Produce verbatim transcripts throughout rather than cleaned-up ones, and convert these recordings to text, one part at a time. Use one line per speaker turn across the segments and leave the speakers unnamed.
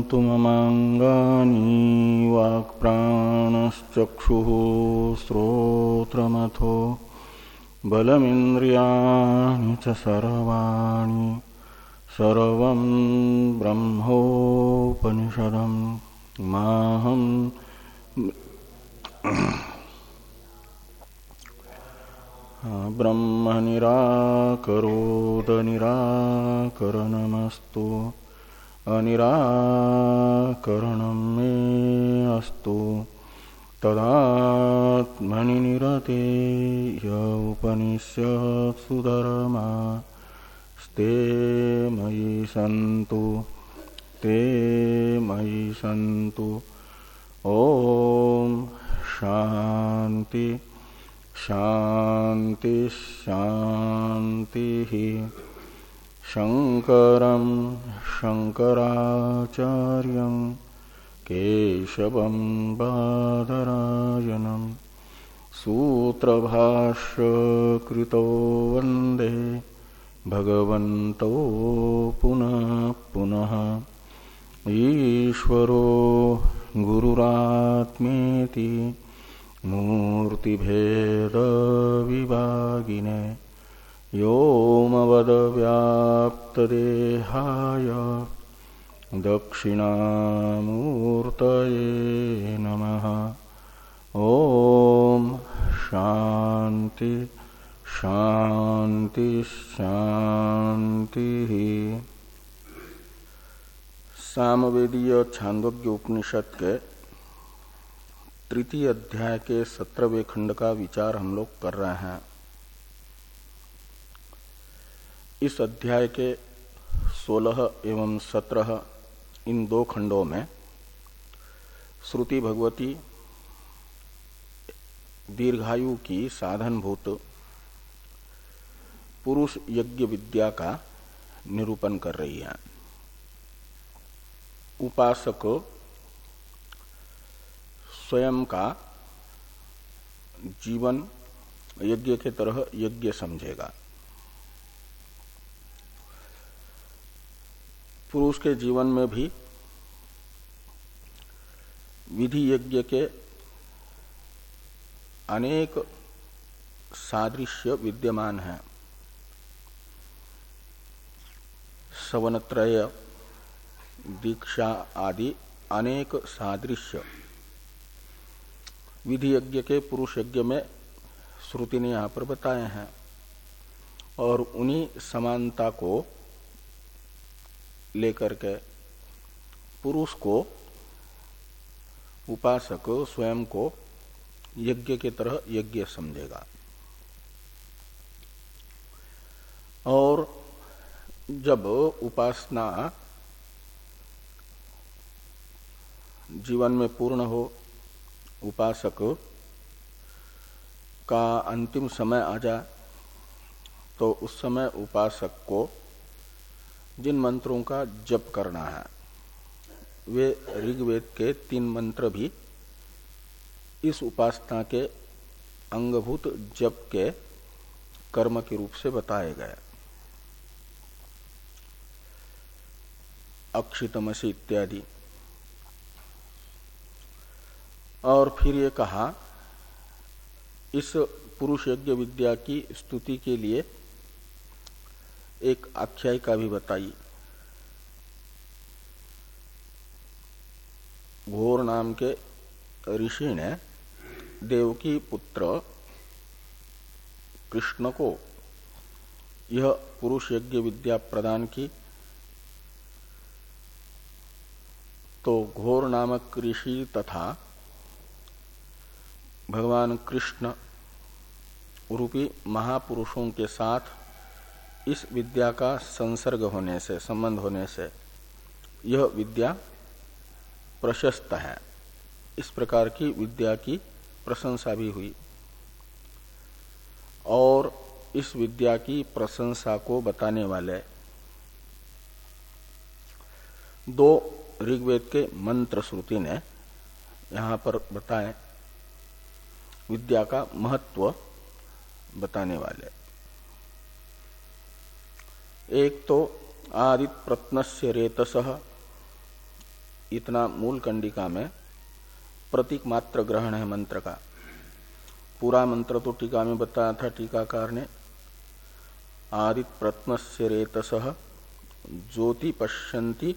तु ममाङ्गानि वाक्प्राणश्चक्षुः श्रोत्रमथो बलमिन्द्रियाणि च सर्वाणि सर्वं ब्रह्मोपनिषदं माहं ब्रह्म निराकरोद निराकरणमस्तु अनिराकरणं मे अस्तु तदात्मनि निरतेय उपनिषत्सु धर्मास्ते मयि सन्तु ते मयि सन्तु। ओम शांति शांति शांति। शंकरं शंकराचार्यं केशवं बादरायणं सूत्रभाष्य कृतो वंदे भगवन्तो पुनः पुनः। ईश्वरो गुरुरात्मेति मूर्तिभेद विभागिने व्योमवद्व्याप्तदेहाय दक्षिणामूर्तये नमः। ओम शांति शांति शांति। सामवेदीय छांदोग्य उपनिषद के तृतीय अध्याय के सत्रहवें खंड का विचार हम लोग कर रहे हैं। इस अध्याय के सोलह एवं सत्रह इन दो खंडों में श्रुति भगवती दीर्घायु की साधनभूत पुरुष यज्ञ विद्या का निरूपण कर रही है। उपासक स्वयं का जीवन यज्ञ के तरह यज्ञ समझेगा। पुरुष के जीवन में भी विधि यज्ञ के अनेक सादृश्य विद्यमान हैं। सवनत्रय दीक्षा आदि अनेक सादृश्य विधि यज्ञ के पुरुष यज्ञ में श्रुति ने यहाँ पर बताए हैं और उन्हीं समानता को लेकर के पुरुष को उपासक स्वयं को यज्ञ के तरह यज्ञ समझेगा। और जब उपासना जीवन में पूर्ण हो, उपासक का अंतिम समय आ जाए, तो उस समय उपासक को जिन मंत्रों का जप करना है वे ऋग्वेद के तीन मंत्र भी इस उपासना के अंगभूत जप के कर्म के रूप से बताए गए। अक्षितमसि इत्यादि। और फिर ये कहा इस पुरुष यज्ञ विद्या की स्तुति के लिए एक आख्यायिका भी बताई। घोर नाम के ऋषि ने देवकी पुत्र कृष्ण को यह पुरुष यज्ञ विद्या प्रदान की। तो घोर नामक ऋषि तथा भगवान कृष्ण रूपी महापुरुषों के साथ इस विद्या का संसर्ग होने से, संबंध होने से यह विद्या प्रशस्त है। इस प्रकार की विद्या की प्रशंसा भी हुई। और इस विद्या की प्रशंसा को बताने वाले दो ऋग्वेद के मंत्र श्रुति ने यहाँ पर बताए, विद्या का महत्व बताने वाले। एक तो आदित प्रत्नस्य रेतसः इतना मूल कंडिका में प्रतीक मात्र ग्रहण है मंत्र का। पूरा मंत्र तो टीका में बताया था टीकाकार ने, आदित प्रत्नस्य रेतसः ज्योति पश्यन्ति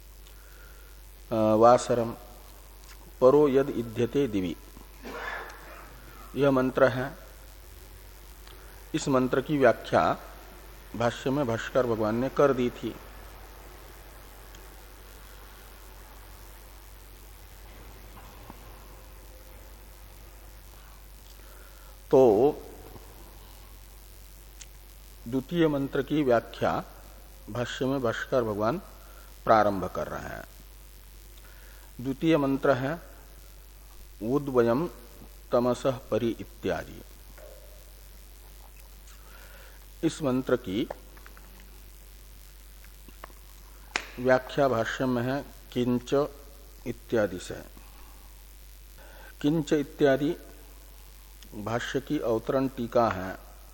वासरम परो यद इध्यते दिवि, यह मंत्र है। इस मंत्र की व्याख्या भाष्य में भाष्यकार भगवान ने कर दी थी। तो द्वितीय मंत्र की व्याख्या भाष्य में भाष्यकार भगवान प्रारंभ कर रहे हैं। द्वितीय मंत्र है उद्वयम् तमसः परि इत्यादि। इस मंत्र की व्याख्या भाष्य में है किंच इत्यादि से। किंच इत्यादि भाष्य की अवतरण टीका है।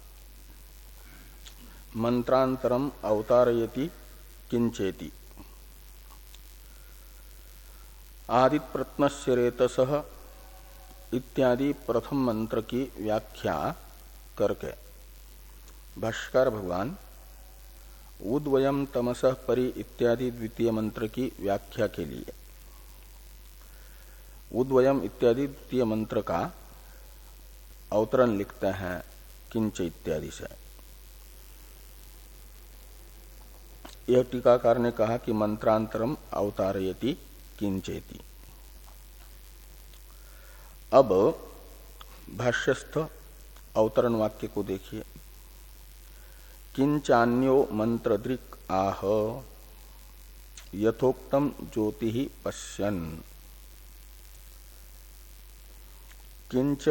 मंत्रांतरम अवतारयति किंचेति। आदित प्रत्नस्य रेतसः इत्यादि प्रथम मंत्र की व्याख्या करके भाष्यकार भगवान उद्वयम् तमसः परि इत्यादि द्वितीय मंत्र की व्याख्या के लिए उद्वयम् इत्यादि द्वितीय मंत्र का अवतरण लिखते हैं किंच इत्यादि से। यह टीकाकार ने कहा कि मंत्रांतरम अवतारयति किंचेति। अब भाष्यस्थ अवतरण वाक्य को देखिए। किंचान्यो मंत्रदृक् आह यथोक्तम ज्योति पश्यन्। किंच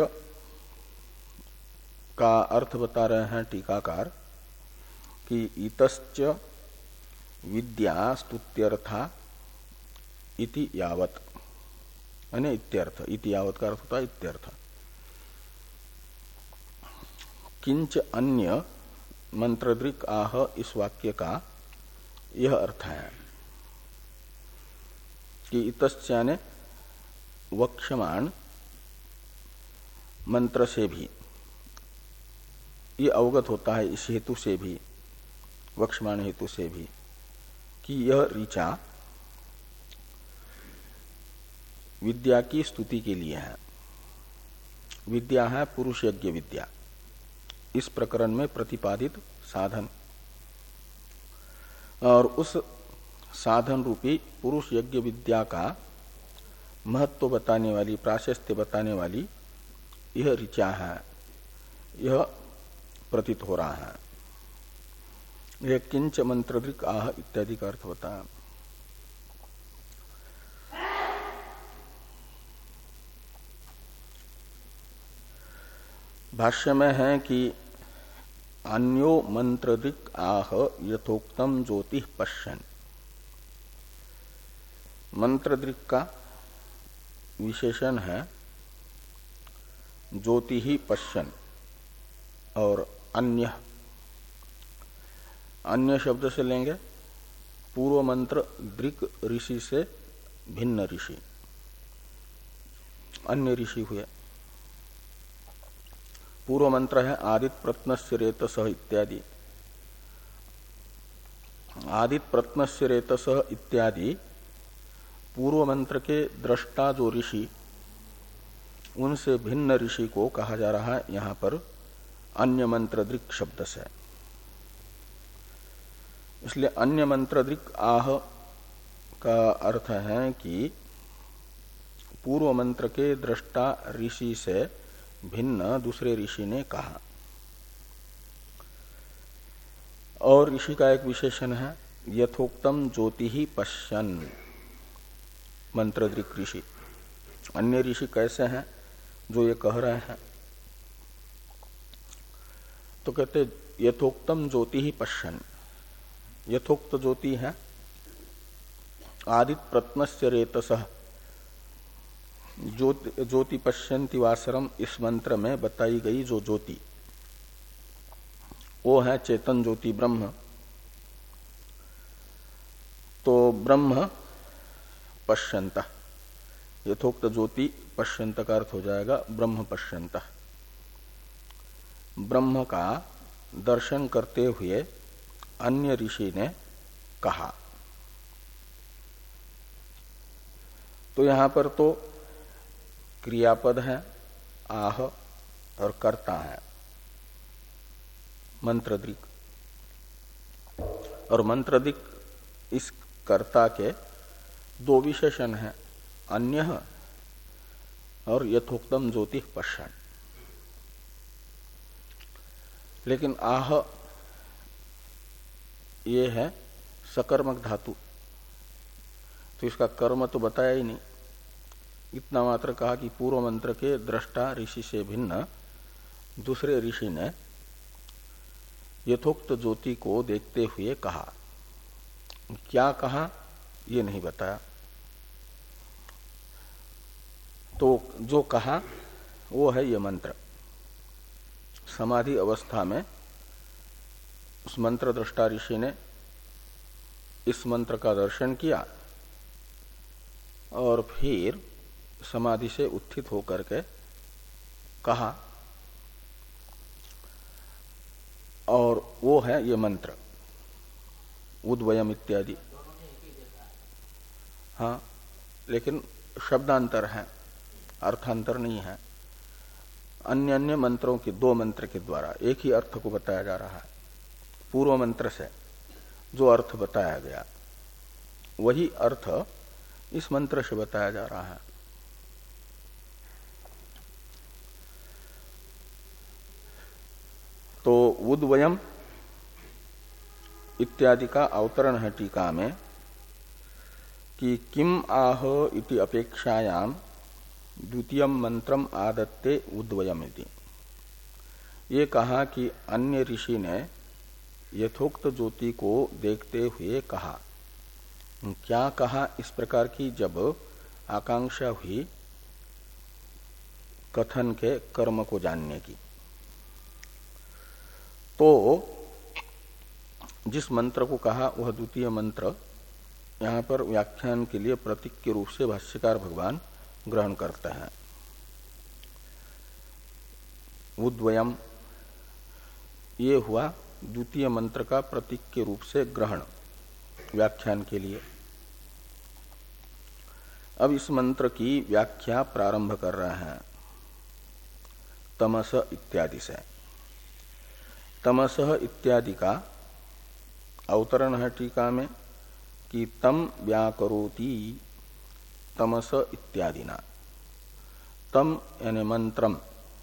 का अर्थ बता रहे हैं टीकाकार कि इतश्च विद्या स्तुत्यर्था इति यावत, यानी इत्यर्थ। इति यावत का अर्थ होता है इत्यर्थ। किंच अन्य मंत्रदृक् आह इस वाक्य का यह अर्थ है कि इतश्च यानी वक्ष्यमाण मंत्र से भी ये अवगत होता है, इस हेतु से भी, वक्ष्यमाण हेतु से भी, कि यह ऋचा विद्या की स्तुति के लिए है। विद्या है पुरुष यज्ञ विद्या, इस प्रकरण में प्रतिपादित साधन, और उस साधन रूपी पुरुष यज्ञ विद्या का महत्व बताने वाली, प्राशस्त्य बताने वाली यह ऋचा है, यह प्रतीत हो रहा है। यह किंच मंत्रदृक् आह इत्यादि का अर्थ बताया। भाष्य में है कि अन्यो मंत्रदृक् आह यथोक्तम ज्योति पश्यन्। मंत्रदृक् का विशेषण है ज्योति ही पश्यन्, और अन्य अन्य शब्द से लेंगे पूर्व मंत्र दृक् ऋषि से भिन्न ऋषि, अन्य ऋषि हुए। पूर्व मंत्र है आदित प्रत्नस्य रेतसः इत्यादि। आदित प्रत्नस्य रेतसः इत्यादि पूर्व मंत्र के दृष्टा जो ऋषि, उनसे भिन्न ऋषि को कहा जा रहा है यहां पर अन्य मंत्रदृक् शब्द से। इसलिए अन्य मंत्रदृक् आह का अर्थ है कि पूर्व मंत्र के दृष्टा ऋषि से भिन्न दूसरे ऋषि ने कहा। और ऋषि का एक विशेषण है यथोक्तम ज्योति ही पश्यन्। मंत्रदृक् ऋषि, अन्य ऋषि कैसे हैं जो ये कह रहे हैं? तो कहते यथोक्तम ज्योति ही पश्यन्। यथोक्त ज्योति है आदित प्रत्नस्य रेतसः, ज्योति पश्यन्ति वासरम, इस मंत्र में बताई गई जो ज्योति, वो है चेतन ज्योति ब्रह्म। तो ब्रह्म पश्यंत, यथोक्त ज्योति पश्यंत का अर्थ हो जाएगा ब्रह्म पश्यंत। ब्रह्म का दर्शन करते हुए अन्य ऋषि ने कहा। तो यहां पर तो क्रियापद है आह और कर्ता है मंत्रदिक, और मंत्रदिक इस कर्ता के दो विशेषण हैं, अन्य और यथोक्तम ज्योति पश्यन्। लेकिन आह ये है सकर्मक धातु, तो इसका कर्म तो बताया ही नहीं। इतना मात्र कहा कि पूर्व मंत्र के दृष्टा ऋषि से भिन्न दूसरे ऋषि ने यथोक्त ज्योति को देखते हुए कहा। क्या कहा ये नहीं बताया। तो जो कहा वो है ये मंत्र। समाधि अवस्था में उस मंत्र दृष्टा ऋषि ने इस मंत्र का दर्शन किया और फिर समाधि से उत्थित होकर के कहा, और वो है ये मंत्र उद्वयम इत्यादि। हाँ, लेकिन शब्दांतर है, अर्थांतर नहीं है। अन्य अन्य मंत्रों के, दो मंत्र के द्वारा एक ही अर्थ को बताया जा रहा है। पूर्व मंत्र से जो अर्थ बताया गया वही अर्थ इस मंत्र से बताया जा रहा है। तो उद्वयम इत्यादि का अवतरण है टीका में कि किम आह इति अपेक्षायाम द्वितीय मंत्रम आदत्ते उद्वयम इति। ये कहा कि अन्य ऋषि ने यथोक्त ज्योति को देखते हुए कहा। क्या कहा? इस प्रकार की जब आकांक्षा हुई कथन के कर्म को जानने की, तो जिस मंत्र को कहा वह द्वितीय मंत्र यहां पर व्याख्यान के लिए प्रतीक के रूप से भाष्यकार भगवान ग्रहण करते हैं। उद्वयम ये हुआ द्वितीय मंत्र का प्रतीक के रूप से ग्रहण व्याख्यान के लिए। अब इस मंत्र की व्याख्या प्रारंभ कर रहे हैं तमस इत्यादि से। तमस इत्यादि का अवतरण है टीका में कि तम व्याकरोति तमस इत्यादि ना। तम यानी मंत्रम,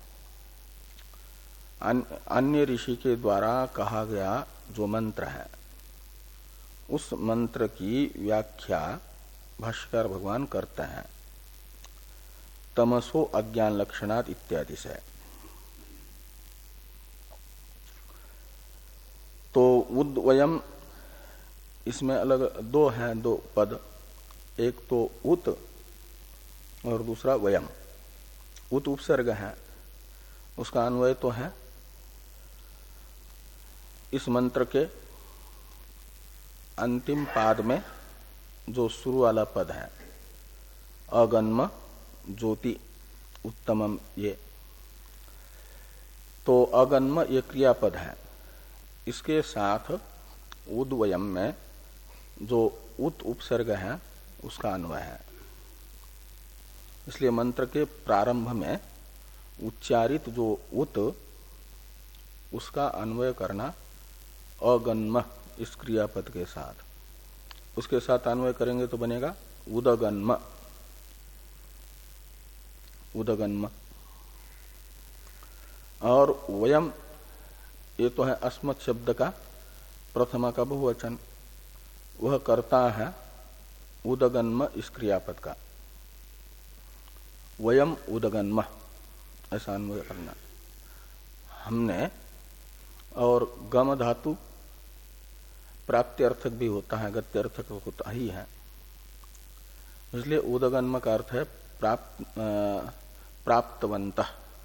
अन्य ऋषि के द्वारा कहा गया जो मंत्र है उस मंत्र की व्याख्या भाष्यकार भगवान करते हैं तमसो अज्ञान लक्षणात् इत्यादि से। तो उद्वयम इसमें अलग दो हैं, दो पद, एक तो उत और दूसरा वयम। उत उपसर्ग है, उसका अन्वय तो है इस मंत्र के अंतिम पाद में जो शुरू वाला पद है अगन्म ज्योति उत्तमम, ये तो अगन्म ये क्रियापद है। इसके साथ उद्वयम में जो उत उपसर्ग है उसका अन्वय है। इसलिए मंत्र के प्रारंभ में उच्चारित जो उत उसका अन्वय करना अगन्म इस क्रियापद के साथ, उसके साथ अन्वय करेंगे तो बनेगा उदगन्म। उदगन्म और वयम ये तो है अस्मत् शब्द का प्रथमा का बहुवचन, वह करता है उदगन्म इस क्रियापद का। वयम उदगन्म ऐसा अन्वय करना हमने। और गम धातु प्राप्त्यर्थक भी होता है, गत्यर्थक होता ही है, इसलिए उदगन्म का अर्थ है प्राप्त प्राप्तवंतः।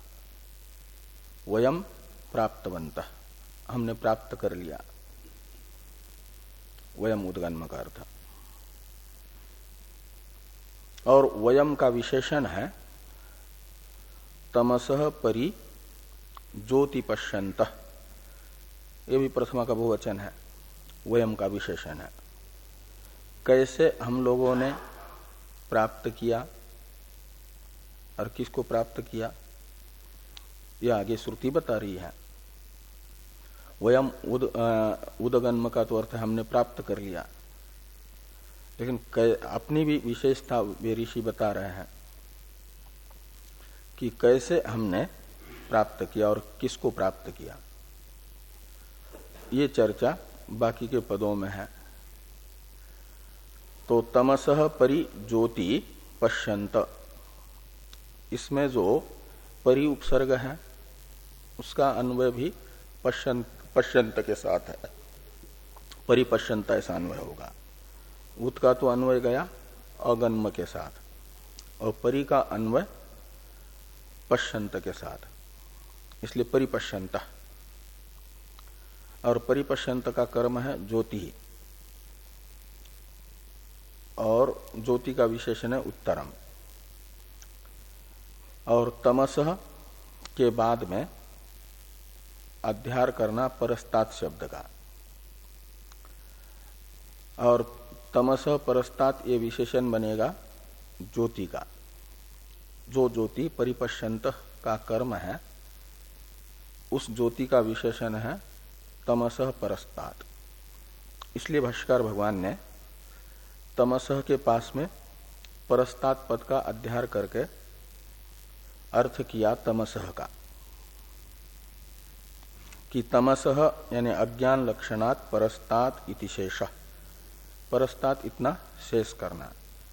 वयम प्राप्तवंतः, हमने प्राप्त कर लिया, वयम उदगन्म का अर्थ। और वयम का विशेषण है तमसः परि ज्योति पश्यन्तः, ये भी प्रथमा का बहुवचन है, वयम का विशेषण है। कैसे हम लोगों ने प्राप्त किया और किसको प्राप्त किया, यह आगे श्रुति बता रही है। वयम उद उदगन्म का तो अर्थ हमने प्राप्त कर लिया, लेकिन अपनी भी विशेषता वे ऋषि बता रहे हैं कि कैसे हमने प्राप्त किया और किसको प्राप्त किया। ये चर्चा बाकी के पदों में है। तो तमसः परि ज्योति पश्यन्त, इसमें जो परि उपसर्ग है उसका अन्वय भी पश्यंत पश्यंत के साथ है, परिपश्यंत ऐसा अन्वय होगा। उत का तो अन्वय गया अगन्म के साथ, और परि का अन्वय पश्यंत के साथ, इसलिए परिपश्यंत। और परिपश्यंत का कर्म है ज्योति, और ज्योति का विशेषण है उत्तरम। और तमसः के बाद में अध्यार करना परस्तात शब्द का, और तमसः परस्तात ये विशेषण बनेगा ज्योति का। जो ज्योति परिपश्यंत का कर्म है उस ज्योति का विशेषण है तमसः परस्तात। इसलिए भाष्यकार भगवान ने तमसः के पास में परस्तात पद का अध्यार करके अर्थ किया तमसः का, कि तमसः यानी अज्ञान लक्षणात् परस्तात इति शेषः, परस्तात इतना शेष करना।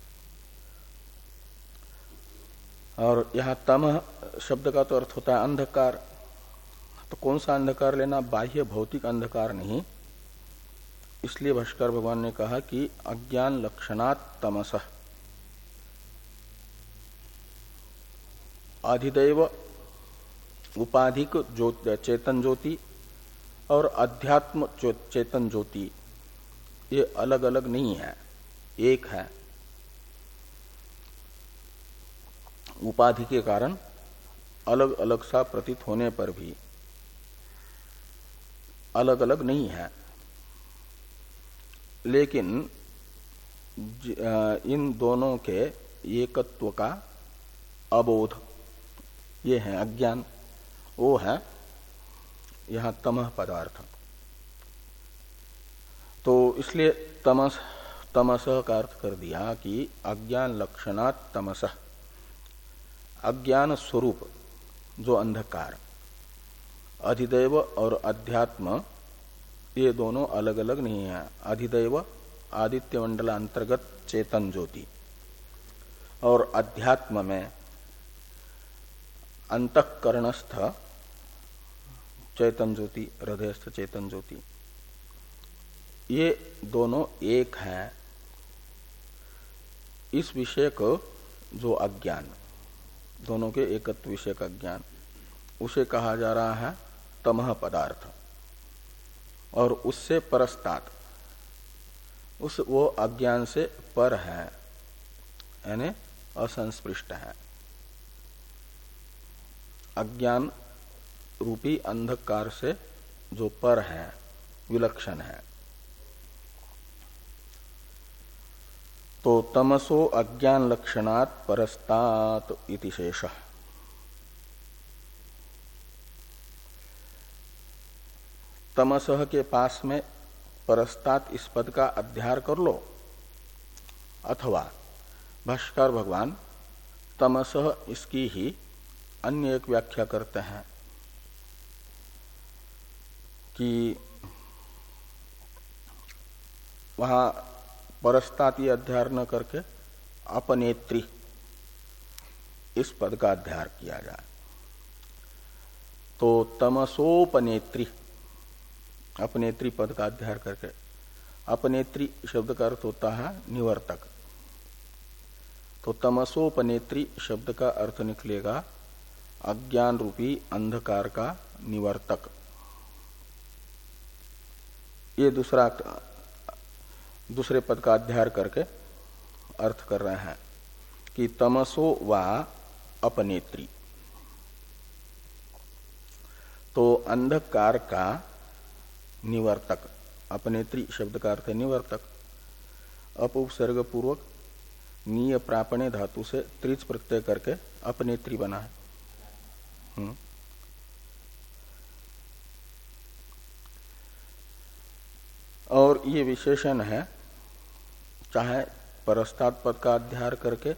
और यहां तम शब्द का तो अर्थ होता है अंधकार। तो कौन सा अंधकार लेना, बाह्य भौतिक अंधकार नहीं। इसलिए भाष्कर भगवान ने कहा कि अज्ञान लक्षणात् तमसः, अधिदैव उपाधिक ज्योति चेतन ज्योति और अध्यात्म चेतन ज्योति, ये अलग अलग नहीं है, एक है। उपाधि के कारण अलग अलग सा प्रतीत होने पर भी अलग अलग नहीं है, लेकिन इन दोनों के एकत्व का अबोध, ये है अज्ञान, वो है यहां तमः पदार्थ। तो इसलिए तमस तमसः का अर्थ कर दिया कि अज्ञान लक्षणात् तमसः, अज्ञान स्वरूप जो अंधकार, अधिदैव और अध्यात्म ये दोनों अलग अलग नहीं है। अधिदैव आदित्य मंडल अंतर्गत चेतन ज्योति, और अध्यात्म में अंतःकरणस्थ चैतन ज्योति, हृदयस्थ चेतन ज्योति, ये दोनों एक हैं। इस विषय को जो अज्ञान, दोनों के एकत्व विषय का ज्ञान, उसे कहा जा रहा है तमः पदार्थ। और उससे परस्तात, उस वो अज्ञान से पर है, यानी असंस्पृष्ट है। अज्ञान रूपी अंधकार से जो पर है, विलक्षण है। तो तमसो अज्ञान लक्षणात् परस्तात इति शेषः। तमसः के पास में परस्तात इस पद का अध्यार कर लो, अथवा भाष्यकार भगवान तमसः इसकी ही अन्य एक व्याख्या करते हैं कि वहां परस्तात ये अध्यार न करके अपनेत्री इस पद का अध्यार किया जाए। तो तमसोपनेत्री, अपनेत्री पद का अध्यार करके, अपनेत्री शब्द का अर्थ होता है निवर्तक। तो तमसोपनेत्री शब्द का अर्थ निकलेगा अज्ञान रूपी अंधकार का निवर्तक। ये दूसरा दूसरे पद का अध्यार करके अर्थ कर रहे हैं। कि तमसो वा अपनेत्री, तो अंधकार का निवर्तक, अपनेत्री शब्द का अर्थ है निवर्तक, अप उपसर्ग पूर्वक नीय प्रापणे धातु से त्रिच प्रत्यय करके अपनेत्री बना है। हुँ? और ये विशेषण है, चाहे परस्तात् पद का अध्यार करके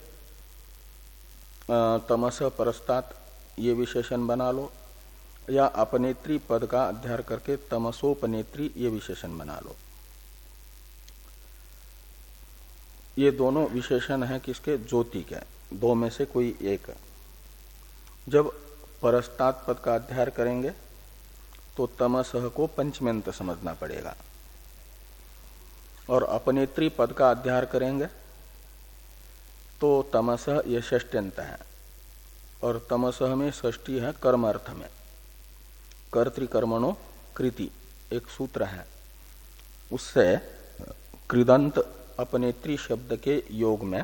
तमस परस्तात् ये विशेषण बना लो, या अपनेत्री पद का अध्यार करके तमसोपनेत्री ये विशेषण बना लो। ये दोनों विशेषण है किसके? ज्योति के, दो में से कोई एक। जब परस्तात् पद का अध्यार करेंगे तो तमसह को पंचम्यंत समझना पड़ेगा, और अपनेत्री पद का अध्यार करेंगे तो तमसह ये षष्ट्यंत है, और तमसह में षष्ठी है कर्म अर्थ में, कर्तृकर्मणो कृति एक सूत्र है, उससे कृदंत अपनेत्री शब्द के योग में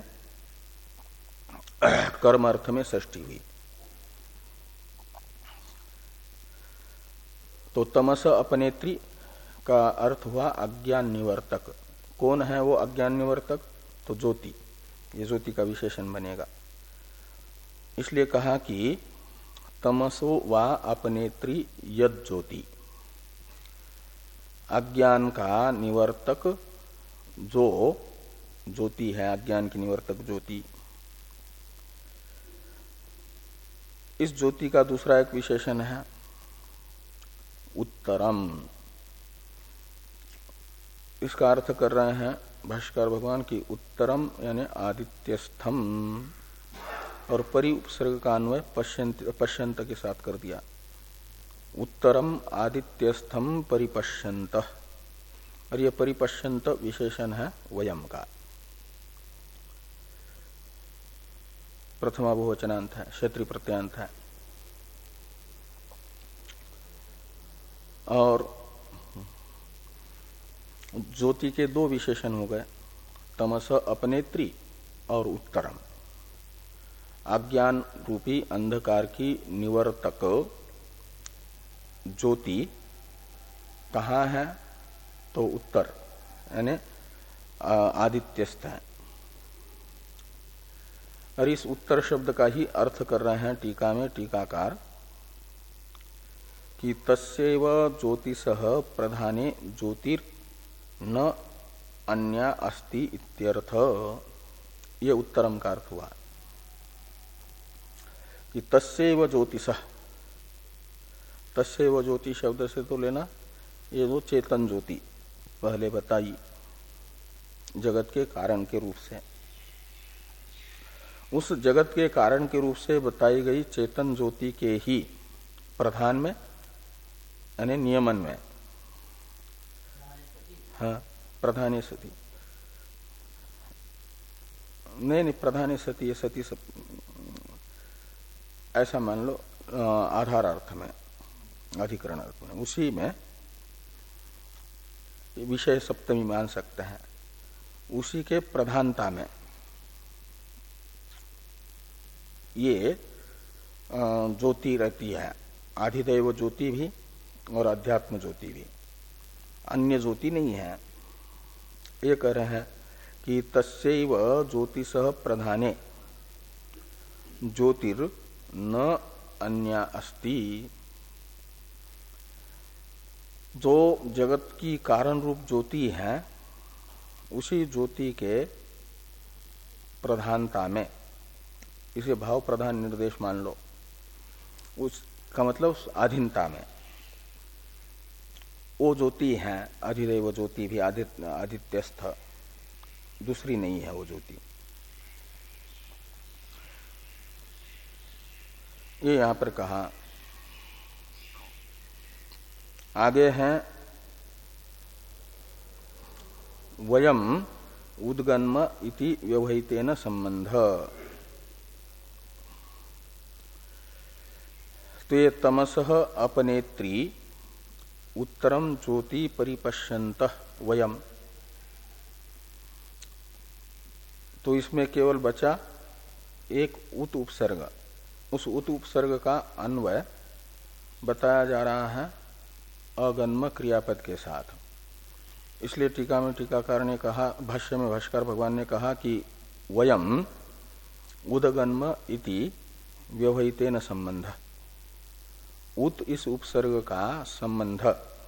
कर्म अर्थ में षष्ठी हुई। तो तमस अपनेत्री का अर्थ हुआ अज्ञान निवर्तक। कौन है वो अज्ञान निवर्तक? तो ज्योति, ये ज्योति का विशेषण बनेगा। इसलिए कहा कि तमसो वा अपनेत्री यद ज्योति, अज्ञान का निवर्तक जो ज्योति है, अज्ञान की निवर्तक ज्योति। इस ज्योति का दूसरा एक विशेषण है उत्तरम। इसका अर्थ कर रहे हैं भाष्यकार भगवान की उत्तरम यानी आदित्यस्थम, और परि उपसर्ग का अन्वय पश्यंत पश्यंत के साथ कर दिया। उत्तरम आदित्यस्थम परिपश्यंत, और यह परिपश्यंत विशेषण है वयम का, प्रथमा बहुवचनांत है, क्षेत्रीय प्रत्यांत है। और ज्योति के दो विशेषण हो गए, तमस अपनेत्री और उत्तरम। अज्ञान रूपी अंधकार की निवर्तक ज्योति कहाँ है? तो उत्तर यानी आदित्यस्थ है। और इस उत्तर शब्द का ही अर्थ कर रहे हैं टीका में टीकाकार कि तस्यैव ज्योतिषः प्रधाने ज्योतिर न अन्या अस्ति इत्यर्थ। ये उत्तरम का अर्थ हुआ कि तस्यैव ज्योतिषः, तस्यैव ज्योति शब्द से तो लेना ये जो चेतन ज्योति पहले बताई जगत के कारण के रूप से, उस जगत के कारण के रूप से बताई गई चेतन ज्योति के ही प्रधान में यानी नियमन में, हाँ प्रधाने सती, नहीं नहीं प्रधाने सती, ये सती सब ऐसा मान लो आधार अर्थ में, अधिकरण अर्थ में, उसी में विषय सप्तमी मान सकते हैं, उसी के प्रधानता में ये ज्योति रहती है। आधिदैव ज्योति भी और अध्यात्म ज्योति भी, अन्य ज्योति नहीं है। ये कह रहे हैं कि तस्यैव ज्योतिषः प्रधाने ज्योतिर न अन्या अस्ति। जो जगत की कारण रूप ज्योति है उसी ज्योति के प्रधानता में, इसे भाव प्रधान निर्देश मान लो, उसका मतलब आधीनता में वो ज्योति है। अधिदैव ज्योति भी आदित्य आदित्यस्थ, दूसरी नहीं है वो ज्योति। ये यहां पर कहा। आगे हैं वयम उद्गन्म इति व्यवहितेन संबंध। तो ये तमसः अपनेत्री उत्तरम ज्योति परिपश्यन्तः वयम, तो इसमें केवल बचा एक उत उपसर्ग, उस उत उपसर्ग का अन्वय बताया जा रहा है अगन्म क्रियापद के साथ। इसलिए टीका में टीकाकार ने कहा, भाष्य में भाष्कर भगवान ने कहा कि वयम उदगन्म इति व्यवहितेन संबंध, उत इस उपसर्ग का संबंध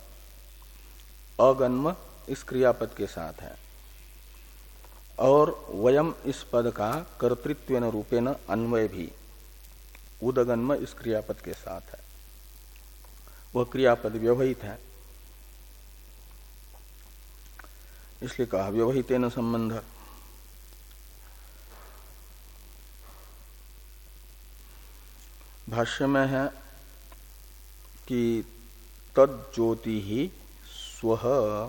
अगन्म इस क्रियापद के साथ है और वयम इस पद का कर्तृत्वेन रूपेण अन्वय भी उदगन्म इस क्रियापद के साथ है। वह क्रियापद व्यवहित है, इसलिए कहा व्यवहितेन संबंध। भाष्य में है कि तज्ज्योति ही स्वः,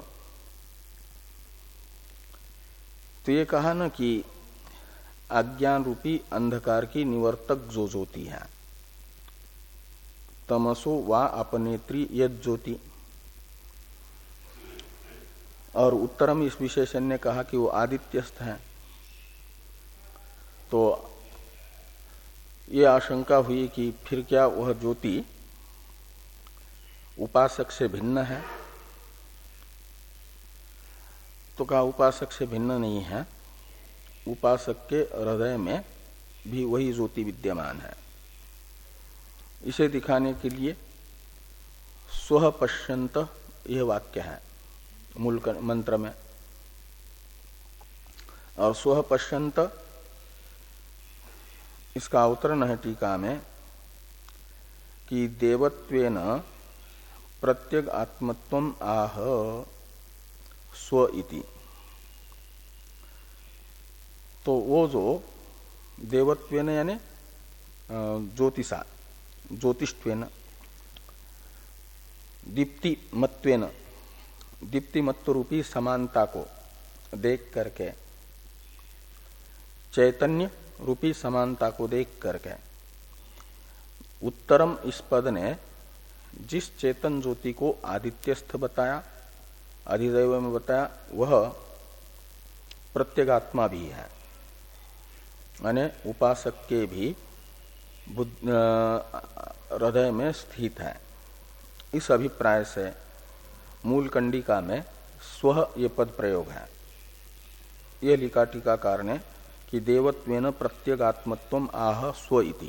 तो ये कहा ना कि अज्ञान रूपी अंधकार की निवर्तक जो ज्योति है, तमसो वा अपनेत्री यद ज्योति, और उत्तरम इस विशेषण ने कहा कि वो आदित्यस्थ है। तो ये आशंका हुई कि फिर क्या वह ज्योति उपासक से भिन्न है? तो कहा उपासक से भिन्न नहीं है, उपासक के हृदय में भी वही ज्योति विद्यमान है। इसे दिखाने के लिए स्वः पश्यन्त यह वाक्य है मूल मंत्र में, और स्वः पश्यन्त इसका अवतरण है टीका में कि देवत्वेन प्रत्यग आत्मत्वम आह स्व इति। तो वो जो देवत्वेन यानी ज्योतिषा, ज्योतिष्वेन, दीप्ति मत्वेन, दीप्ति मत्व रूपी समानता को देख करके, चैतन्य रूपी समानता को देख करके उत्तरम इस पद ने जिस चेतन ज्योति को आदित्यस्थ बताया, अधिदैव में बताया, वह प्रत्यगात्मा भी है, माने उपासक के भी हृदय में स्थित है। इस अभिप्राय से मूल कंडिका में स्वः ये पद प्रयोग है। ये लिखा टीकाकार ने कि देवत्वेन प्रत्यगात्मत्वम आह स्व इति।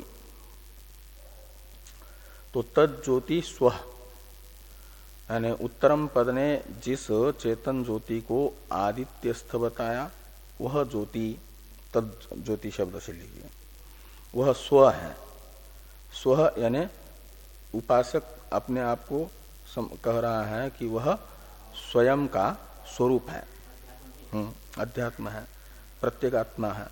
तो तज्ज्योति स्वः यानी उत्तरम पद ने जिस चेतन ज्योति को आदित्यस्थ बताया, वह ज्योति, तद ज्योति शब्द से लीजिए, वह स्व है। स्व यानी उपासक अपने आप को कह रहा है कि वह स्वयं का स्वरूप है, अध्यात्म है, प्रत्यगात्मा है।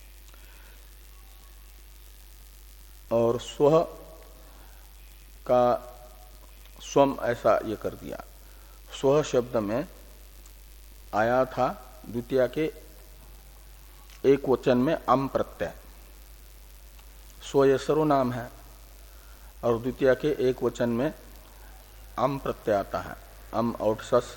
और स्व का स्वम ऐसा ये कर दिया। स्व शब्द में आया था द्वितीय के एक वचन में अम प्रत्यय, स्व ये सर्वनाम है, और द्वितीय के एक वचन में अम प्रत्यय आता है, अम और सस।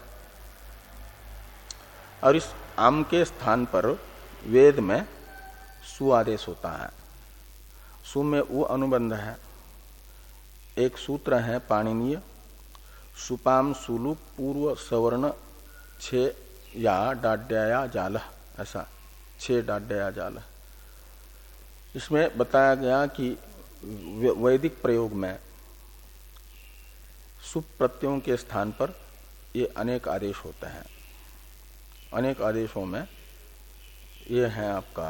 और इस अम के स्थान पर वेद में सु आदेश होता है। सु में वो अनुबंध है, एक सूत्र है पाणिनीय, सुपाम सुलु पूर्व सवर्ण छे या डाड्याया जाल, ऐसा छे डाड्याया जाल। इसमें बताया गया कि वैदिक प्रयोग में सुप प्रत्ययों के स्थान पर ये अनेक आदेश होते हैं। अनेक आदेशों में ये है आपका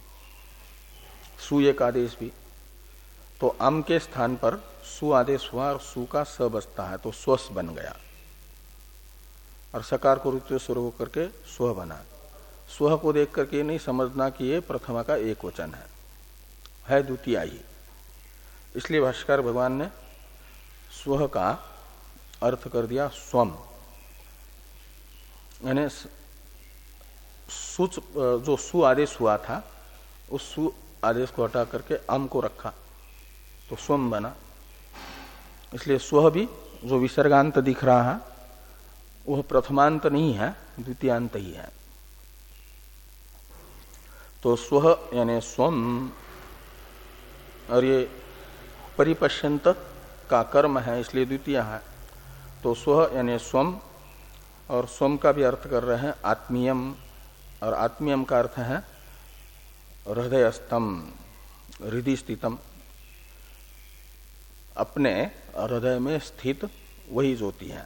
सु एक आदेश भी। तो अम के स्थान पर सु आदेश हुआ और सु का स बचता है, तो स्वस बन गया, और सकार को रुत्व स्वर होकर के स्व बना। स्व को देख करके नहीं समझना कि ये प्रथमा का एक वचन है, है द्वितीय ही। इसलिए भाष्यकार भगवान ने स्व का अर्थ कर दिया स्वम, यानी सुच जो सु आदेश हुआ था उस सु आदेश को हटा करके अम को रखा, तो स्वम बना। इसलिए स्व भी जो विसर्गांत दिख रहा है वह प्रथमांत नहीं है, द्वितीयांत ही है। तो स्व यानी स्वम और ये परिपश्यंत का कर्म है, इसलिए द्वितीय है। तो स्व यानी स्वम, और स्वम का भी अर्थ कर रहे हैं आत्मीयम, और आत्मीयम का अर्थ है हृदयस्थम, हृदय स्थितम, अपने हृदय में स्थित वही ज्योति है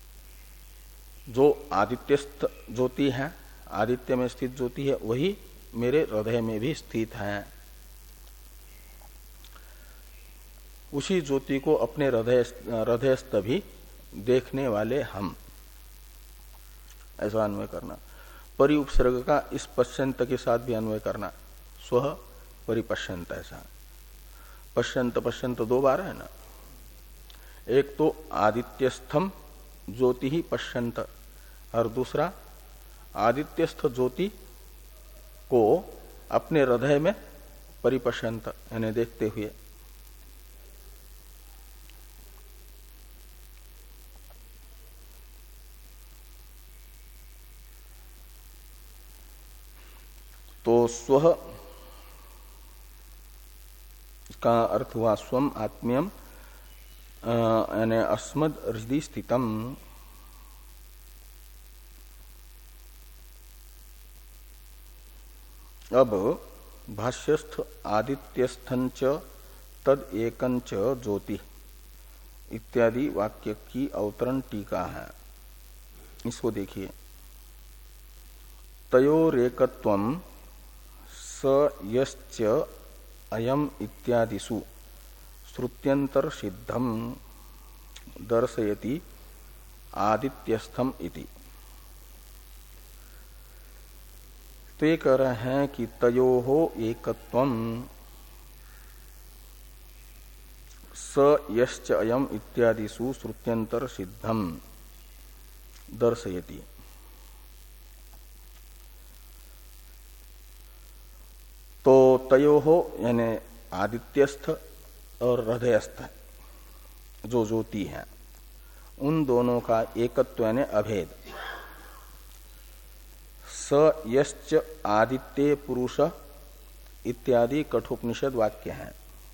जो आदित्यस्थ ज्योति है, आदित्य में स्थित ज्योति है, वही मेरे हृदय में भी स्थित है। उसी ज्योति को अपने हृदय हृदयस्थ भी देखने वाले हम, ऐसा अन्वय करना। परि उपसर्ग का इस पश्यंत के साथ भी अन्वय करना, स्व परिपश्यंत, ऐसा। पश्यंत पश्यंत दो बार है ना, एक तो आदित्यस्थम ज्योति ही पश्यंत, और दूसरा आदित्यस्थ ज्योति को अपने हृदय में परिपश्यंत यानी देखते हुए। तो स्व का अर्थ हुआ स्वम आत्मीयम यानी अस्मद हृदय स्थितम। अब भाष्यस्थ आदित्यस्थंच तद एकंच ज्योति इत्यादि वाक्य की अवतरण टीका है, इसको देखिए। तयोरेकत्वं स यश्च अयम इत्यादिषु श्रुत्यंतर सिद्धम दर्शयति आदित्यस्थम इति। तो ये कह रहे हैं कि तयोहो एकत्वम स यश्च अयम इत्यादिषु श्रुत्यंतर सिद्धम दर्शयति। तो तयोहो यानी आदित्यस्थ और हृदयस्थ जो ज्योति है, उन दोनों का एकत्व यानी अभेद। स यश्च आदित्य पुरुष इत्यादि कठोपनिषद वाक्य हैं,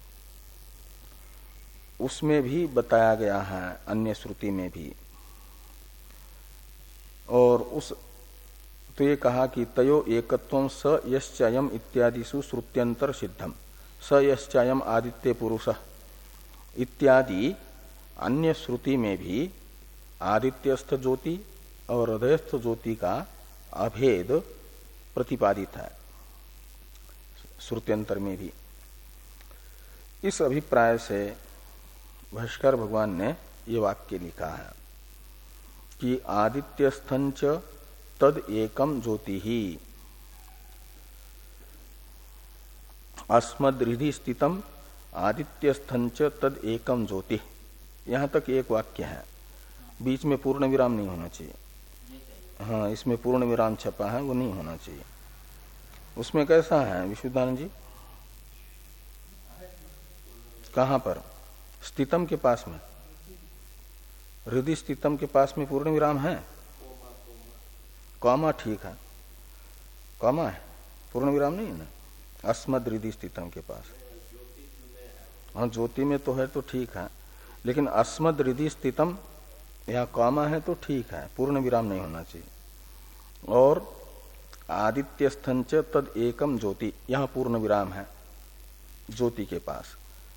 उसमें भी बताया गया है, अन्य श्रुति में भी। और उस तो ये कहा कि तयो एकत्वं स यश्चयम इत्यादिषु श्रुत्यंतर सिद्धम, स यश्चयम आदित्य पुरुष इत्यादि अन्य श्रुति में भी आदित्यस्थ ज्योति और हृदयस्थ ज्योति का अभेद प्रतिपादित है, श्रुत्यंतर में भी। इस अभिप्राय से भाष्कर भगवान ने ये वाक्य लिखा है कि आदित्यस्थंच तद एकम ज्योति ही अस्मद हृदय स्थितम आदित्यस्थंच तद एकम ज्योति। यहां तक एक वाक्य है, बीच में पूर्ण विराम नहीं होना चाहिए। हाँ, इसमें पूर्ण विराम छपा है, वो नहीं होना चाहिए। उसमें कैसा है विशुद्धानंद जी? कहां पर? स्थितम के पास में, हृदय स्थितम के पास में पूर्ण विराम है। कॉमा ठीक है, कॉमा है, पूर्ण विराम नहीं है ना। अस्मद हृदय स्थितम के पास, हाँ ज्योति में तो है तो ठीक है, लेकिन अस्मद हृदय स्थितम यहाँ कॉमा है तो ठीक है, पूर्ण विराम नहीं होना चाहिए। और आदित्यस्थंच तद एकम ज्योति, यहाँ पूर्ण विराम है ज्योति के पास,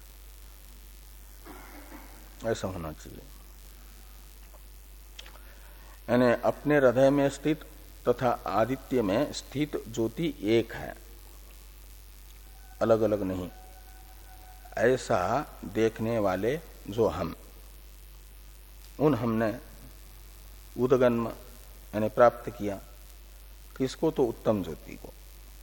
ऐसा होना चाहिए। यानी अपने हृदय में स्थित तथा आदित्य में स्थित ज्योति एक है, अलग अलग नहीं। ऐसा देखने वाले जो हम, उन हमने उदगन्म यानी प्राप्त किया, किसको? तो उत्तम ज्योति को।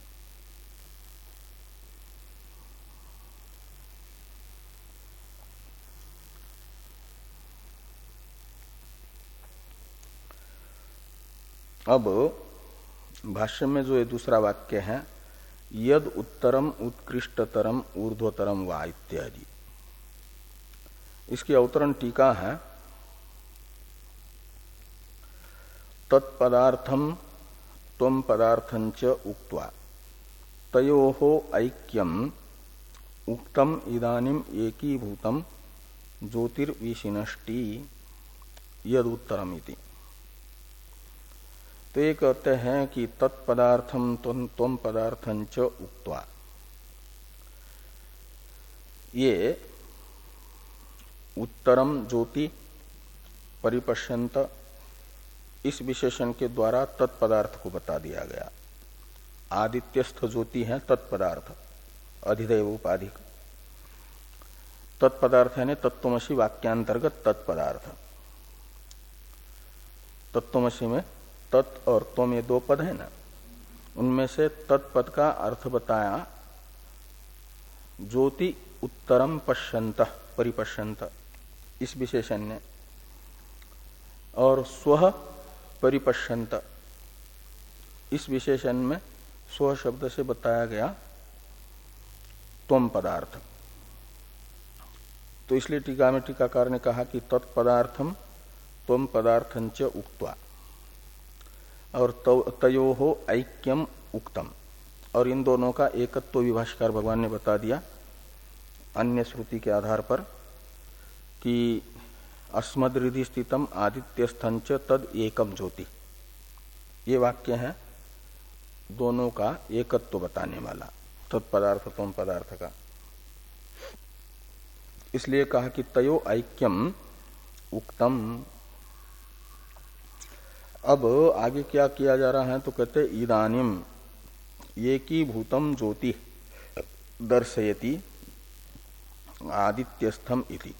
अब भाष्य में जो ये दूसरा वाक्य है, यद उत्तरम उत्कृष्टतरम ऊर्ध्वतरम वा इत्यादि, इसकी अवतरण टीका है। तत्पदार्थम त्वम पदार्थंच उक्त्वा तयोः ऐक्यम उक्तम इदानीम एकीभूतम ज्योतिर्विशिनष्टि यद उत्तरमिति। तो ये कहते हैं कि तत्पदार्थम त्वम पदार्थं च उक्त्वा, ये उत्तरम ज्योति परिपश्यंत इस विशेषण के द्वारा तत्पदार्थ को बता दिया गया। आदित्यस्थ ज्योति है तत्पदार्थ, अधिदैव उपाधि। तत्पदार्थ है तत्त्वमसि वाक्यांतर्गत तत्पदार्थ। तत्त्वमसि में तत् और त्वम ये दो पद है ना, उनमें से तत्पद का अर्थ बताया ज्योति उत्तरम पश्यंत परिपश्यंत इस विशेषण ने, और स्व परिपश्यंत इस विशेषण में स्व शब्द से बताया गया त्वम पदार्थ। तो इसलिए टीका में टीकाकार ने कहा कि तत्पदार्थम त्वम पदार्थं च उक्त्वा, और तयोः ऐक्यम उक्तम, और इन दोनों का एकत्व विभाषकार भगवान ने बता दिया अन्य श्रुति के आधार पर कि अस्मद्रिधि स्थितम आदित्यस्थं च तद एकम ज्योति। ये वाक्य है दोनों का एकत्व बताने वाला, तत्पदार्थ त्वम पदार्थ का। इसलिए कहा कि तयो ऐक्यम उक्तम। अब आगे क्या किया जा रहा है, तो कहते इदानीम एकीभूतम ज्योति दर्शयति आदित्यस्थम इति।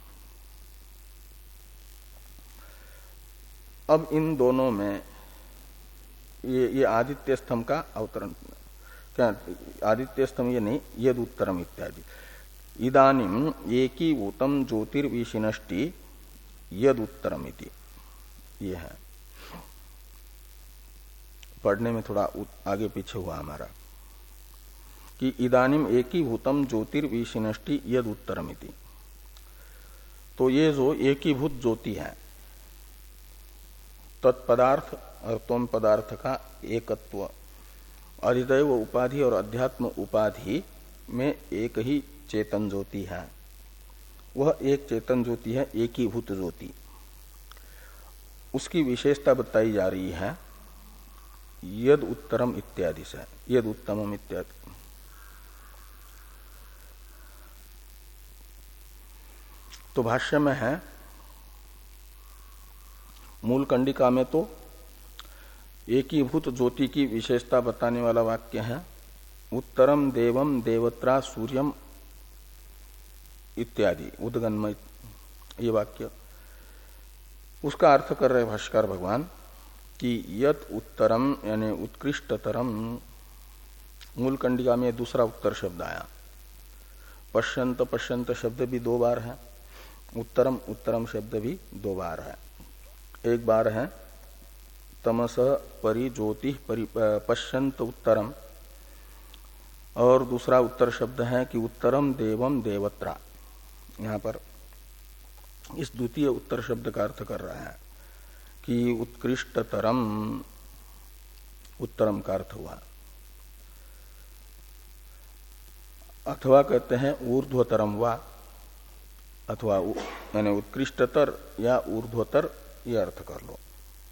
अब इन दोनों में ये ये आदित्यस्थम का अवतरण, क्या आदित्यस्थम ये नहीं, यद उत्तरम इत्यादि। इदानीम एकीभूतम ज्योतिर्विशिनष्टि यद उत्तरम इति, ये है। पढ़ने में थोड़ा आगे पीछे हुआ हमारा कि इदानीम एकीभूतम ज्योतिर्विशिनष्टि यद उत्तरम इति। तो ये जो एकीभूत ज्योति है, तत्पदार्थ और त्वम पदार्थ का एकत्व, अधिदैव उपाधि और अध्यात्म उपाधि में एक ही चेतन ज्योति है, वह एक चेतन ज्योति है, एकीभूत ज्योति। उसकी विशेषता बताई जा रही है यद उत्तरम इत्यादि से, यद उत्तमम इत्यादि। तो भाष्य में है, मूल कंडिका में तो एकीभूत ज्योति की विशेषता बताने वाला वाक्य है उत्तरम देवम देवत्रा सूर्यम इत्यादि उद्गन्म, ये वाक्य। उसका अर्थ कर रहे भाष्कर भगवान कि यत उत्तरम यानी उत्कृष्टतरम। मूल कंडिका में दूसरा उत्तर शब्द आया। पश्यंत पश्यंत शब्द भी दो बार है, उत्तरम उत्तरम शब्द भी दो बार है। एक बार है तमस परि ज्योति परि पश्यंत उत्तरम, और दूसरा उत्तर शब्द है कि उत्तरम देवम देवत्रा। यहाँ पर इस द्वितीय उत्तर शब्द का अर्थ कर रहा है कि उत्कृष्टतरम, उत्तरम का अर्थ हुआ। अथवा कहते हैं ऊर्ध्वतरम वा, अथवा यानी उत्कृष्टतर या ऊर्ध्वतर, ये अर्थ कर लो।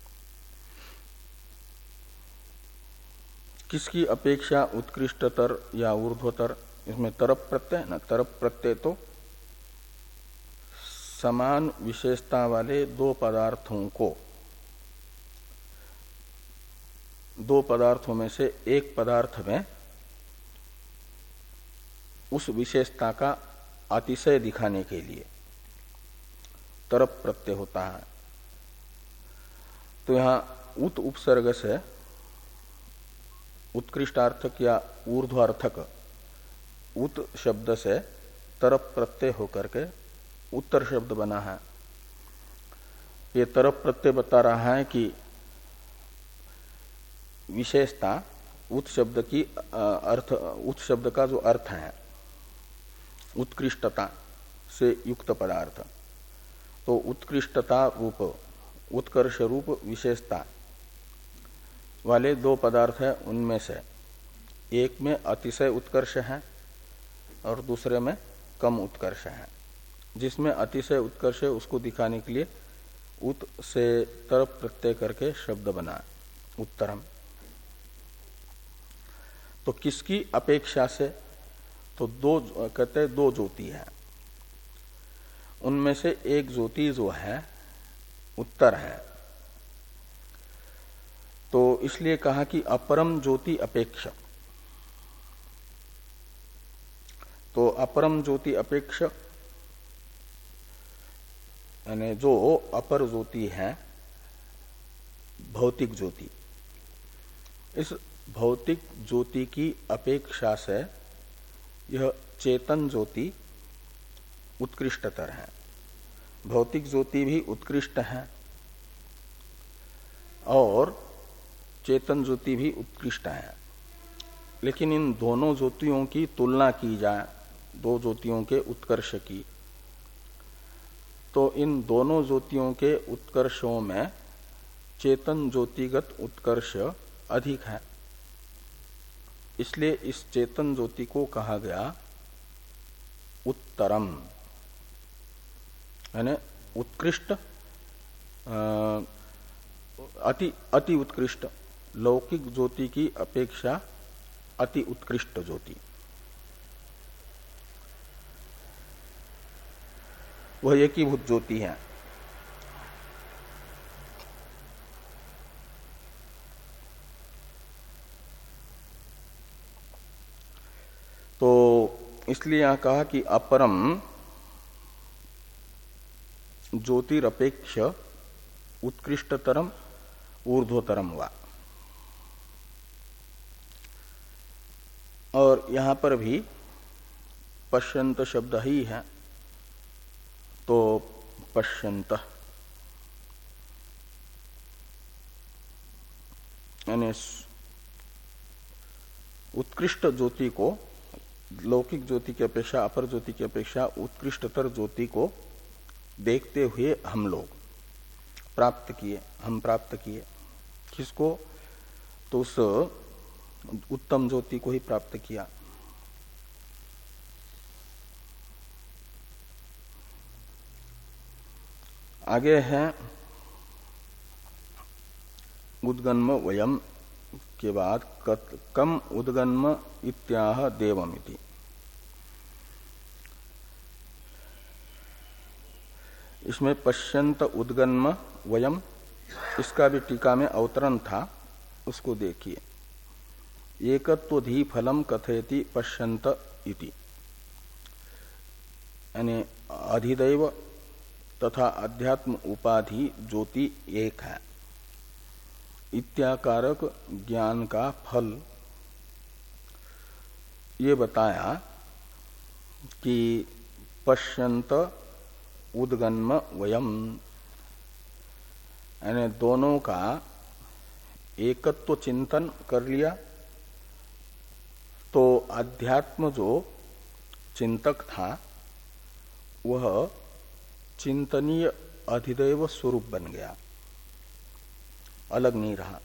किसकी अपेक्षा उत्कृष्टतर या ऊर्ध्वतर, इसमें तरप प्रत्यय ना, तरप प्रत्यय तो समान विशेषता वाले दो पदार्थों को, दो पदार्थों में से एक पदार्थ में उस विशेषता का अतिशय दिखाने के लिए तरप प्रत्यय होता है। तो यहां उत उपसर्ग से उत्कृष्टार्थक या ऊर्ध्वार्थक उत शब्द से तरप प्रत्यय होकर के उत्तर शब्द बना है। ये तरप प्रत्यय बता रहा है कि विशेषता उत शब्द की अर्थ, उत शब्द का जो अर्थ है उत्कृष्टता से युक्त पदार्थ, तो उत्कृष्टता रूप उत्कर्ष रूप विशेषता वाले दो पदार्थ है, उनमें से एक में अतिशय उत्कर्ष है और दूसरे में कम उत्कर्ष है। जिसमें अतिशय उत्कर्ष है उसको दिखाने के लिए उत से तरफ प्रत्यय करके शब्द बना उत्तरम। तो किसकी अपेक्षा से? तो दो कहते हैं दो ज्योति है, उनमें से एक ज्योति जो है उत्तर है। तो इसलिए कहा कि अपरम ज्योति अपेक्ष। तो अपरम ज्योति अपेक्ष यानी जो अपर ज्योति है भौतिक ज्योति, इस भौतिक ज्योति की अपेक्षा से यह चेतन ज्योति उत्कृष्टतर है। भौतिक ज्योति भी उत्कृष्ट है और चेतन ज्योति भी उत्कृष्ट है, लेकिन इन दोनों ज्योतियों की तुलना की जाए, दो ज्योतियों के उत्कर्ष की, तो इन दोनों ज्योतियों के उत्कर्षों में चेतन ज्योतिगत उत्कर्ष अधिक है। इसलिए इस चेतन ज्योति को कहा गया उत्तरम, यानी उत्कृष्ट, अति अति उत्कृष्ट, लौकिक ज्योति की अपेक्षा अति उत्कृष्ट ज्योति। वह एकीभूत ज्योति है। तो इसलिए यहां कहा कि अपरम ज्योतिरपेक्ष उत्कृष्टतरम ऊर्ध्वतरम हुआ। और यहां पर भी पश्यंत शब्द ही है, तो पश्यंत यानी उत्कृष्ट ज्योति को, लौकिक ज्योति की अपेक्षा, अपर ज्योति की अपेक्षा उत्कृष्टतर ज्योति को देखते हुए हम लोग प्राप्त किए, हम प्राप्त किए। किसको? तो उस उत्तम ज्योति को ही प्राप्त किया। आगे है उद्गन्म वयम के बाद कम उद्गन्म इत्याह देवमिति। इसमें पश्यंत उद्गन्म वयम, इसका भी टीका में अवतरण था, उसको देखिए। एकत्वधि फलम कथयति पश्यंत इति, यानी अधिदैव तथा अध्यात्म उपाधि ज्योति एक है। इत्याकारक ज्ञान का फल ये बताया कि पश्यंत उद्गन्म वयम, यानी दोनों का एकत्व चिंतन कर लिया, तो अध्यात्म जो चिंतक था वह चिंतनीय अधिदैव स्वरूप बन गया, अलग नहीं रहा।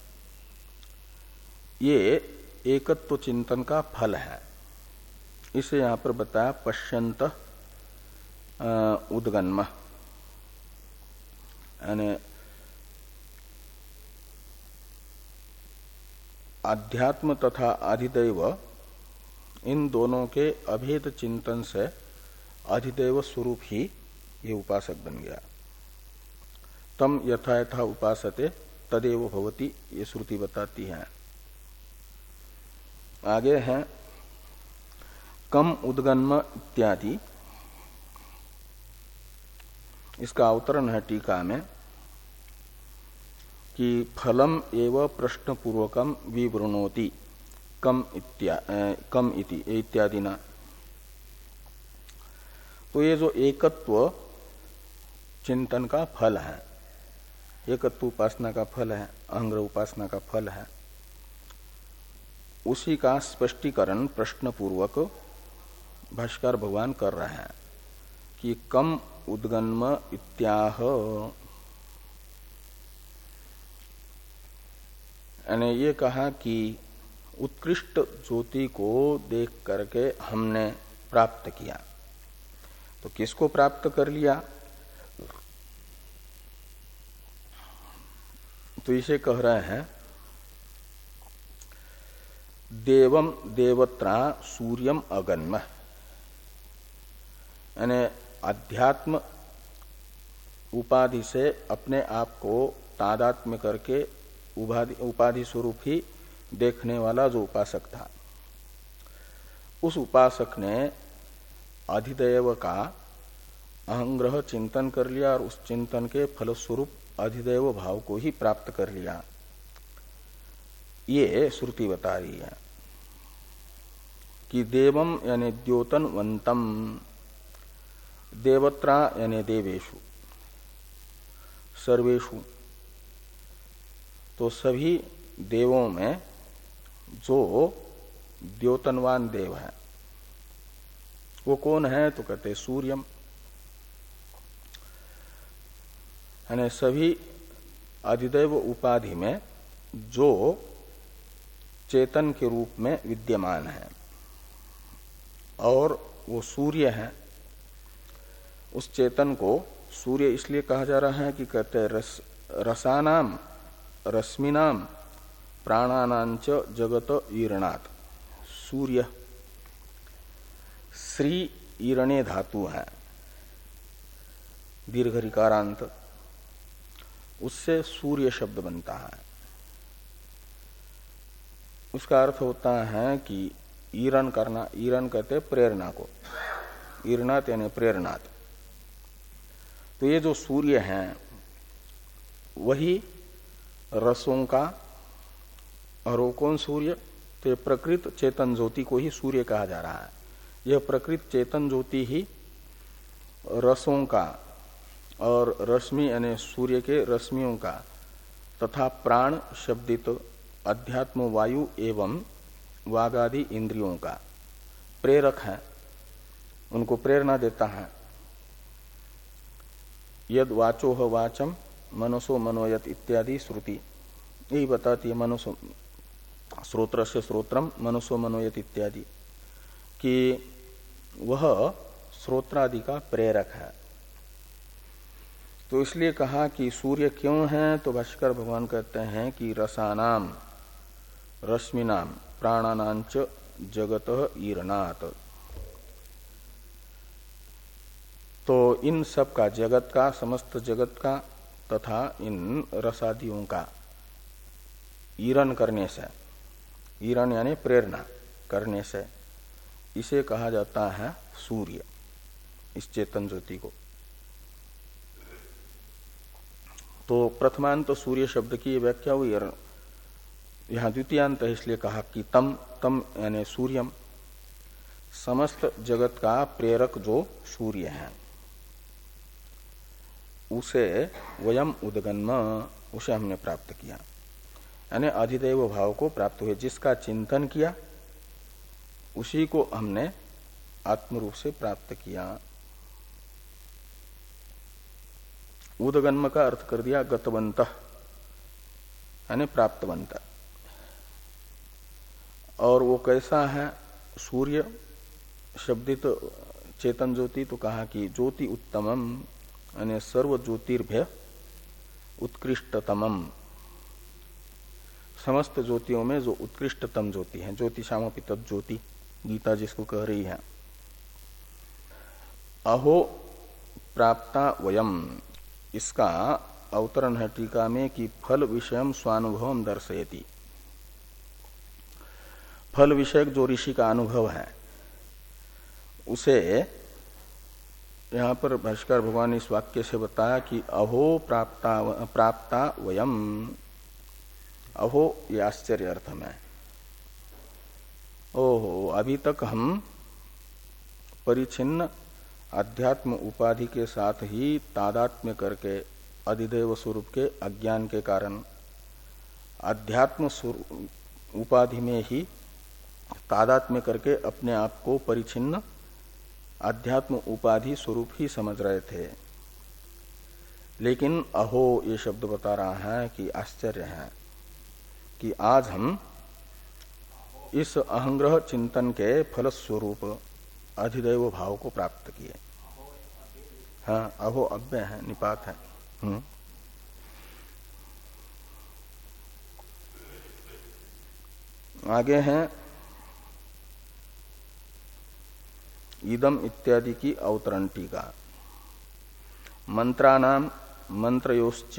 ये एकत्व चिंतन का फल है। इसे यहां पर बताया पश्यंत उद्गन्म, यानी अध्यात्म तथा अधिदैव इन दोनों के अभेद चिंतन से अधिदैव स्वरूप ही ये उपासक बन गया। तम यथा यथा उपासते तदेव भवति, ये श्रुति बताती है। आगे है कम उद्गन्म इत्यादि, इसका अवतरण है टीका में कि फलम एव प्रश्न पूर्वकम विवृणोति कम इत्या कम इति इत्यादि ना। तो ये जो एकत्व चिंतन का फल है, एकत्व उपासना का फल है, अहंग्रह उपासना का फल है, उसी का स्पष्टीकरण प्रश्न पूर्वक भाष्कर भगवान कर रहे हैं कि कम उद्गन्म इत्याह, यानी ये कहा कि उत्कृष्ट ज्योति को देख करके हमने प्राप्त किया। तो किसको प्राप्त कर लिया? तो इसे कह रहे हैं देवम देवत्रा सूर्यम अगन्म, यानी अध्यात्म उपाधि से अपने आप को तादात्म्य करके उपाधि स्वरूप ही देखने वाला जो उपासक था, उस उपासक ने अधिदैव का अहंग्रह चिंतन कर लिया और उस चिंतन के फलस्वरूप अधिदैव भाव को ही प्राप्त कर लिया। ये श्रुति बता रही है कि देवम यानी द्योतनवंतम, देवत्रा यानी देवेशु, सर्वेशु, तो सभी देवों में जो द्योतनवान देव है वो कौन है? तो कहते सूर्यम, यानी सभी अधिदैव उपाधि में जो चेतन के रूप में विद्यमान है और वो सूर्य है। उस चेतन को सूर्य इसलिए कहा जा रहा है कि कहते हैं रस, रसानाम रश्मिनाम प्राणानांच जगत ईरणात्। सूर्य श्री ईरणे धातु है, दीर्घ ऋकारांत, उससे सूर्य शब्द बनता है। उसका अर्थ होता है कि ईरण करना, ईरण कहते प्रेरणा को, ईरणात् यानी प्रेरणात्। तो ये जो सूर्य हैं वही रसों का, और वो कौन सूर्य? तो ये प्रकृत चेतन ज्योति को ही सूर्य कहा जा रहा है। यह प्रकृत चेतन ज्योति ही रसों का और रश्मि यानी सूर्य के रश्मियों का तथा प्राण शब्दित अध्यात्म वायु एवं वागादि इंद्रियों का प्रेरक है, उनको प्रेरणा देता है। यद वाचोह वाचम मनसो मनोयत इत्यादि श्रुति यही बताती है। मनसो श्रोत्र से श्रोत्रम मनसो मनोयत इत्यादि कि वह श्रोत्रादि का प्रेरक है। तो इसलिए कहा कि सूर्य क्यों है? तो भाष्कर भगवान कहते हैं कि रसानाम रश्मिनाम प्राणानांच जगत ईरणात्। तो इन सब का, जगत का, समस्त जगत का तथा इन रसादियों का ईरण करने से, ईरण यानी प्रेरणा करने से, इसे कहा जाता है सूर्य, इस चेतन ज्योति को। तो प्रथमांत तो सूर्य शब्द की व्याख्या हुई, और यहां द्वितीयांत है इसलिए कहा कि तम, तम यानी सूर्यम, समस्त जगत का प्रेरक जो सूर्य है उसे वयम उदगन्म, उसे हमने प्राप्त किया, यानी अधिदैव भाव को प्राप्त हुए। जिसका चिंतन किया उसी को हमने आत्मरूप से प्राप्त किया। उदगन्म का अर्थ कर दिया गतवंत, यानी प्राप्तवंत। और वो कैसा है? सूर्य शब्दित चेतन ज्योति, तो कहा कि ज्योति उत्तमम, यानी सर्व ज्योतिर्भ्य उत्कृष्टतमम, समस्त ज्योतियों में जो उत्कृष्टतम ज्योति है। ज्योतिषामपि तत् ज्योति, गीता जिसको कह रही है। अहो प्राप्ता वयम, इसका अवतरण है टीका में कि फल विषयम स्वानुभवम दर्शयति। फल विषयक जो ऋषि का अनुभव है उसे यहां पर भाष्कर भगवान ने इस वाक्य से बताया कि अहो प्राप्ता प्राप्ता वयम। अहो ये आश्चर्य अर्थ में, ओहो अभी तक हम परिचिन्न अध्यात्म उपाधि के साथ ही तादात्म्य करके अधिदैव स्वरूप के अज्ञान के कारण अध्यात्म उपाधि में ही तादात्म्य करके अपने आप को परिचिन्न अध्यात्म उपाधि स्वरूप ही समझ रहे थे। लेकिन अहो ये शब्द बता रहा है कि आश्चर्य है कि आज हम इस अहंग्रह चिंतन के फलस्वरूप अधिदैव भाव को प्राप्त किए। हाँ, अहो अव्यय है, निपात है। हम्म आगे हैं इदम इत्यादि की अवतरण टीका। मंत्राणाम मंत्रयोश्च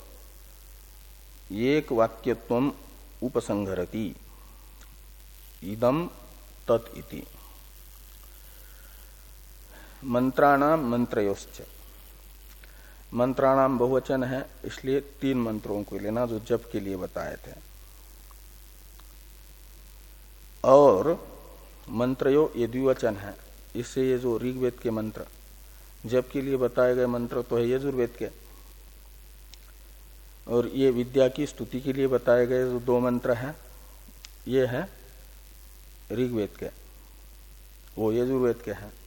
एक वाक्यत्वम उपसंहरति इदम तत् इति। मंत्राणाम मंत्रयोश्च, मंत्राणाम बहुवचन है, इसलिए तीन मंत्रों को लेना जो जप के लिए बताए थे। और मंत्रयो ये द्विवचन है, इससे ये जो ऋग्वेद के मंत्र जप के लिए बताए गए मंत्र तो है यजुर्वेद के, और ये विद्या की स्तुति के लिए बताए गए जो दो मंत्र हैं ये है ऋग्वेद के, वो यजुर्वेद के हैं।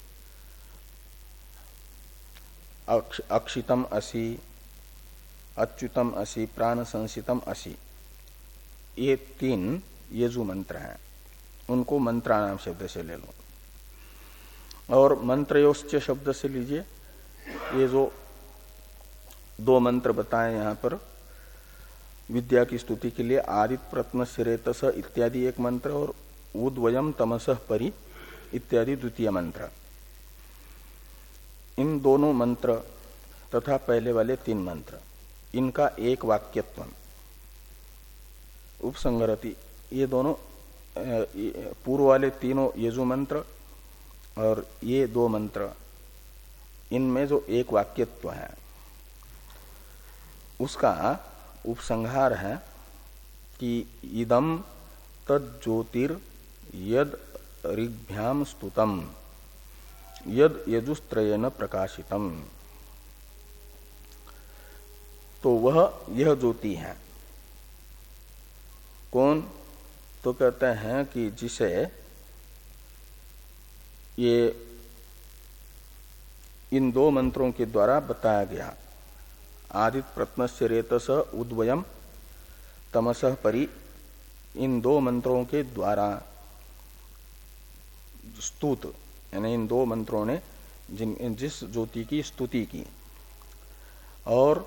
अक्ष, अक्षितम असि, अच्युतम असि, प्राण संसितम असि, ये तीन यजु मंत्र हैं, उनको मंत्राणाम शब्द से ले लो। और मंत्रयोश्च शब्द से लीजिए ये जो दो मंत्र बताए यहां पर विद्या की स्तुति के लिए, आदित प्रत्न सिरेतस इत्यादि एक मंत्र और उद्वयम तमसः परि इत्यादि द्वितीय मंत्र। इन दोनों मंत्र तथा पहले वाले तीन मंत्र इनका एक वाक्यत्व उपसंहरति, ये दोनों पूर्व वाले तीनों यजु मंत्र और ये दो मंत्र इनमें जो एक वाक्यत्व है उसका उपसंहार है कि इदम तज्ज्योतिर यद ऋग्भ्याम स्तुतम यद यजुस्त्रयेन प्रकाशितम। तो वह यह ज्योति है। कौन? तो कहते हैं कि जिसे ये इन दो मंत्रों के द्वारा बताया गया, आदित प्रत्नस्य रेतस उद्वयम तमसः परि, इन दो मंत्रों के द्वारा स्तुत, यानी इन दो मंत्रों ने जिन जिस ज्योति की स्तुति की, और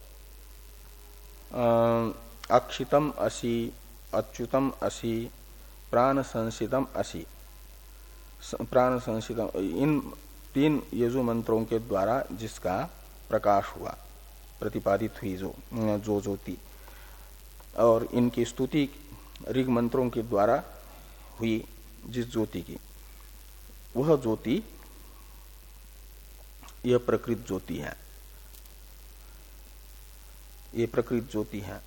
अक्षितम असि, अच्युतम असि, प्राण संसितम असि, प्राण संसितम, इन तीन यजु मंत्रों के द्वारा जिसका प्रकाश हुआ, प्रतिपादित हुई जो जो ज्योति, और इनकी स्तुति ऋग मंत्रों के द्वारा हुई जिस ज्योति की, वह ज्योति यह प्रकृत ज्योति है, ये प्रकृत ज्योति है।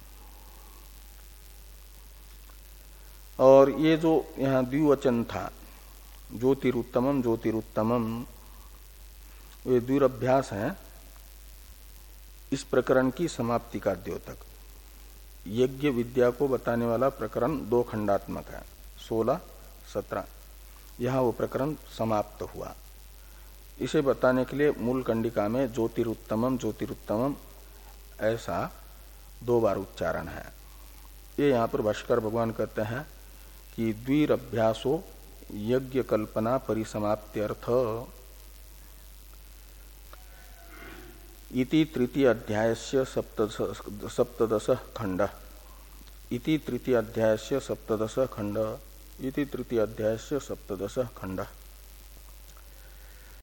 और ये जो यहाँ द्विवचन था ज्योतिरुत्तमम ज्योतिरुत्तमम, ये द्विरभ्यास है इस प्रकरण की समाप्ति का द्योतक। यज्ञ विद्या को बताने वाला प्रकरण दो खंडात्मक है, सोलह सत्रह, यहाँ वो प्रकरण समाप्त हुआ। इसे बताने के लिए मूल कंडिका में ज्योतिरुत्तमम ज्योतिरुत्तमम ऐसा दो बार उच्चारण है। ये यहाँ पर भाष्कर भगवान कहते हैं कि द्विरभ्यासो यज्ञ कल्पना परिसमाप्त्यर्थ इति तृतीय अध्यायस्य सप्तदश खंड, इति तृतीय अध्यायस्य सप्तदश खंड, इति तृतीय अध्यायस्य सप्तदश खंड।